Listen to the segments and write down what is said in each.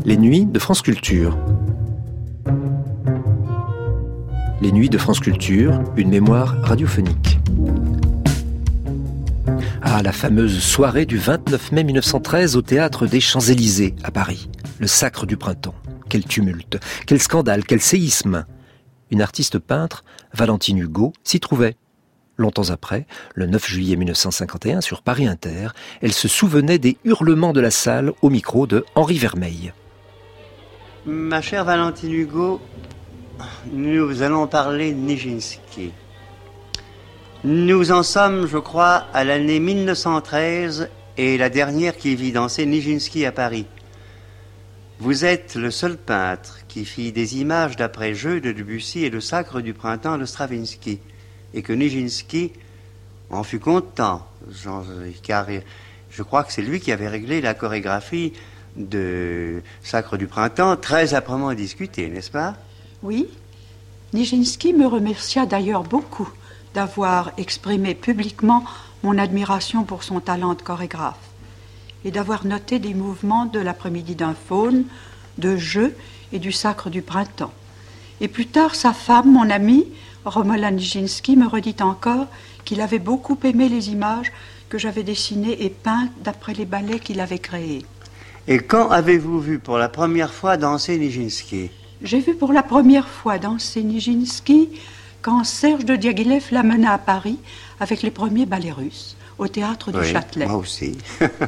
Les nuits de France Culture. Les nuits de France Culture, une mémoire radiophonique. Ah, la fameuse soirée du 29 mai 1913 au théâtre des Champs-Élysées, à Paris. Le sacre du printemps. Quel tumulte, quel scandale, quel séisme. Une artiste peintre, Valentine Hugo, s'y trouvait. Longtemps après, le 9 juillet 1951, sur Paris Inter, elle se souvenait des hurlements de la salle au micro de Henri Vermeil. Ma chère Valentine Hugo, nous allons parler de Nijinsky. Nous en sommes, je crois, à l'année 1913 et la dernière qui vit danser Nijinsky à Paris. Vous êtes le seul peintre qui fit des images d'après jeu de Debussy et le sacre du printemps de Stravinsky. Et que Nijinsky en fut content, car je crois que c'est lui qui avait réglé la chorégraphie de Sacre du printemps, très âprement discutée, n'est-ce pas? Oui. Nijinsky me remercia d'ailleurs beaucoup d'avoir exprimé publiquement mon admiration pour son talent de chorégraphe et d'avoir noté des mouvements de l'après-midi d'un faune, de jeu et du Sacre du printemps. Et plus tard, sa femme, mon amie, Romola Nijinsky, me redit encore qu'il avait beaucoup aimé les images que j'avais dessinées et peintes d'après les ballets qu'il avait créés. Et quand avez-vous vu pour la première fois danser Nijinsky? J'ai vu pour la première fois danser Nijinsky quand Serge de Diaghilev l'amena à Paris avec les premiers ballets russes, au théâtre du Châtelet. Moi aussi.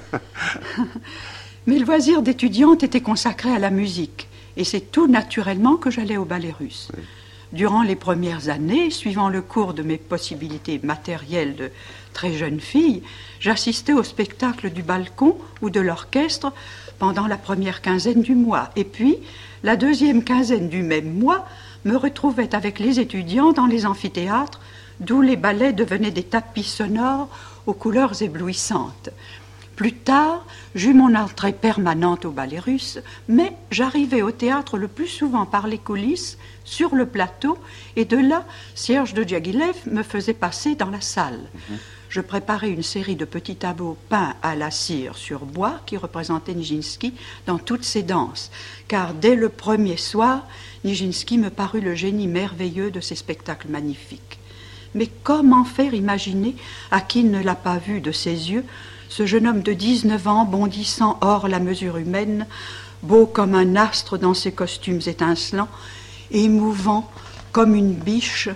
Mes loisirs d'étudiante étaient consacrés à la musique, et c'est tout naturellement que j'allais au ballet russe. Oui. Durant les premières années, suivant le cours de mes possibilités matérielles de très jeune fille, j'assistais au spectacle du balcon ou de l'orchestre pendant la première quinzaine du mois. Et puis, la deuxième quinzaine du même mois, me retrouvais avec les étudiants dans les amphithéâtres, d'où les ballets devenaient des tapis sonores aux couleurs éblouissantes. Plus tard, j'eus mon entrée permanente au ballet russe, mais j'arrivais au théâtre le plus souvent par les coulisses, sur le plateau, et de là, Serge de Diaghilev me faisait passer dans la salle. Je préparais une série de petits tableaux peints à la cire sur bois qui représentaient Nijinsky dans toutes ses danses, car dès le premier soir, Nijinsky me parut le génie merveilleux de ces spectacles magnifiques. Mais comment faire imaginer à qui ne l'a pas vu de ses yeux ce jeune homme de 19 ans bondissant hors la mesure humaine, beau comme un astre dans ses costumes étincelants, émouvant comme une biche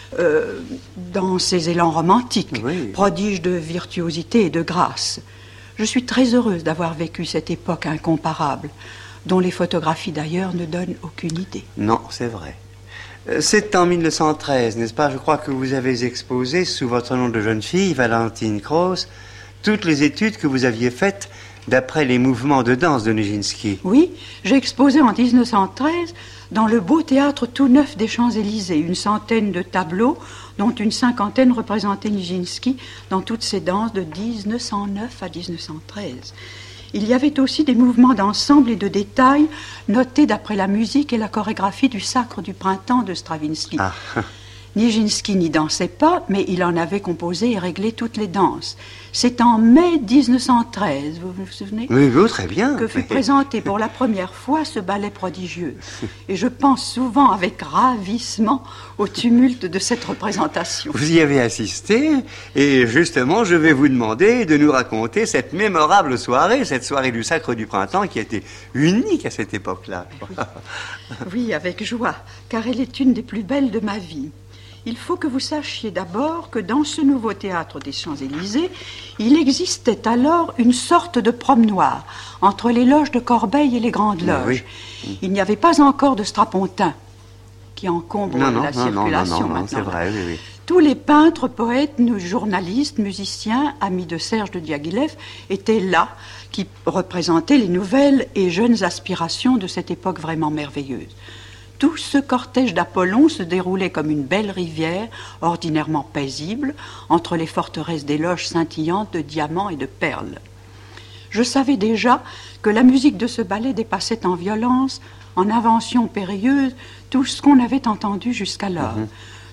dans ses élans romantiques, oui. Prodige de virtuosité et de grâce. Je suis très heureuse d'avoir vécu cette époque incomparable, dont les photographies d'ailleurs ne donnent aucune idée. Non, c'est vrai. C'est en 1913, n'est-ce pas? Je crois que vous avez exposé sous votre nom de jeune fille, Valentine Krauss, toutes les études que vous aviez faites d'après les mouvements de danse de Nijinsky. Oui, j'ai exposé en 1913 dans le beau théâtre tout neuf des Champs-Élysées, une centaine de tableaux, dont une cinquantaine représentaient Nijinsky dans toutes ses danses de 1909 à 1913. Il y avait aussi des mouvements d'ensemble et de détail notés d'après la musique et la chorégraphie du Sacre du printemps de Stravinsky. Ah. Nijinsky n'y dansait pas, mais il en avait composé et réglé toutes les danses. C'est en mai 1913, vous vous souvenez? Oui, très bien. Que fut présenté pour la première fois ce ballet prodigieux. Et je pense souvent avec ravissement au tumulte de cette représentation. Vous y avez assisté, et justement, je vais vous demander de nous raconter cette mémorable soirée, cette soirée du Sacre du printemps qui était unique à cette époque-là. Oui, avec joie, car elle est une des plus belles de ma vie. Il faut que vous sachiez d'abord que dans ce nouveau théâtre des Champs-Élysées, il existait alors une sorte de promenoir entre les loges de Corbeil et les grandes loges. Oui. Il n'y avait pas encore de strapontin qui encombre la circulation maintenant. C'est vrai, oui. Tous les peintres, poètes, journalistes, musiciens, amis de Serge de Diaghilev étaient là, qui représentaient les nouvelles et jeunes aspirations de cette époque vraiment merveilleuse. Tout ce cortège d'Apollon se déroulait comme une belle rivière, ordinairement paisible, entre les forteresses des loges scintillantes de diamants et de perles. Je savais déjà que la musique de ce ballet dépassait en violence, en invention périlleuse, tout ce qu'on avait entendu jusqu'alors.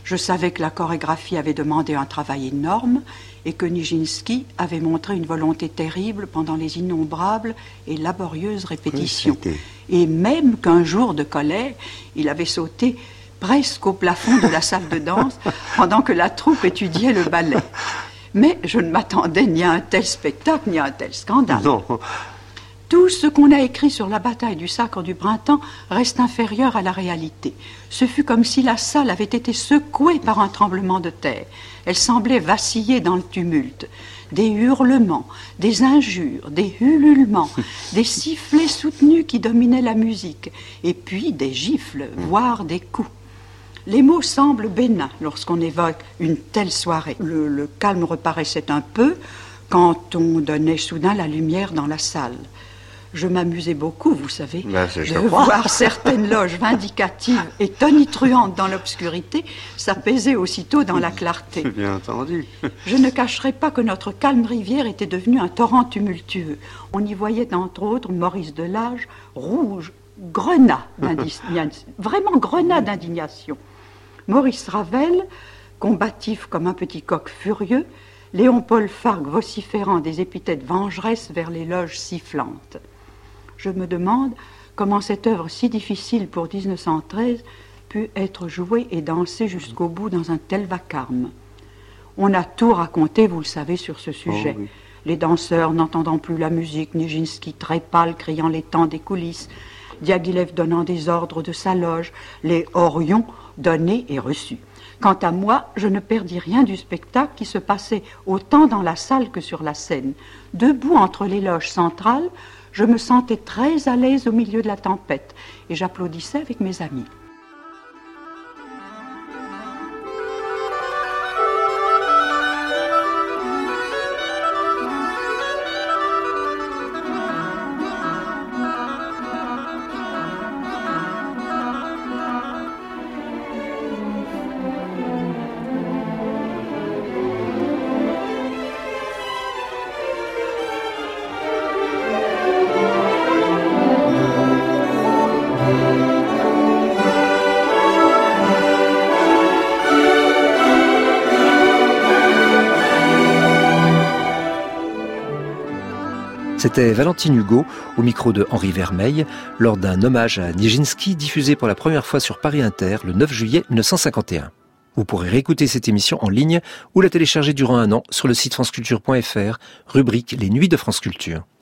Je savais que la chorégraphie avait demandé un travail énorme et que Nijinsky avait montré une volonté terrible pendant les innombrables et laborieuses répétitions. Oui, et même qu'un jour de colère, il avait sauté presque au plafond de la salle de danse pendant que la troupe étudiait le ballet. Mais je ne m'attendais ni à un tel spectacle, ni à un tel scandale. Non. Tout ce qu'on a écrit sur la bataille du Sacre du Printemps reste inférieur à la réalité. Ce fut comme si la salle avait été secouée par un tremblement de terre. Elle semblait vaciller dans le tumulte. Des hurlements, des injures, des ululements, des sifflets soutenus qui dominaient la musique, et puis des gifles, voire des coups. Les mots semblent bénins lorsqu'on évoque une telle soirée. Le calme reparaissait un peu quand on donnait soudain la lumière dans la salle. Je m'amusais beaucoup, vous savez, de voir certaines loges vindicatives et tonitruantes dans l'obscurité s'apaiser aussitôt dans la clarté. Bien entendu. Je ne cacherai pas que notre calme rivière était devenue un torrent tumultueux. On y voyait entre autres Maurice Delage, rouge, grenat d'indignation, vraiment grenat d'indignation. Maurice Ravel, combatif comme un petit coq furieux, Léon-Paul Fargue vociférant des épithètes vengeresses vers les loges sifflantes. Je me demande comment cette œuvre si difficile pour 1913 put être jouée et dansée jusqu'au bout dans un tel vacarme. On a tout raconté, vous le savez, sur ce sujet. Oh, oui. Les danseurs n'entendant plus la musique, Nijinsky très pâle criant les temps des coulisses, Diaghilev donnant des ordres de sa loge, les horions donnés et reçus. Quant à moi, je ne perdis rien du spectacle qui se passait autant dans la salle que sur la scène. Debout entre les loges centrales, je me sentais très à l'aise au milieu de la tempête et j'applaudissais avec mes amis. C'était Valentine Hugo, au micro de Henri Vermeil, lors d'un hommage à Nijinsky diffusé pour la première fois sur Paris Inter le 9 juillet 1951. Vous pourrez réécouter cette émission en ligne ou la télécharger durant un an sur le site franceculture.fr, rubrique Les Nuits de France Culture.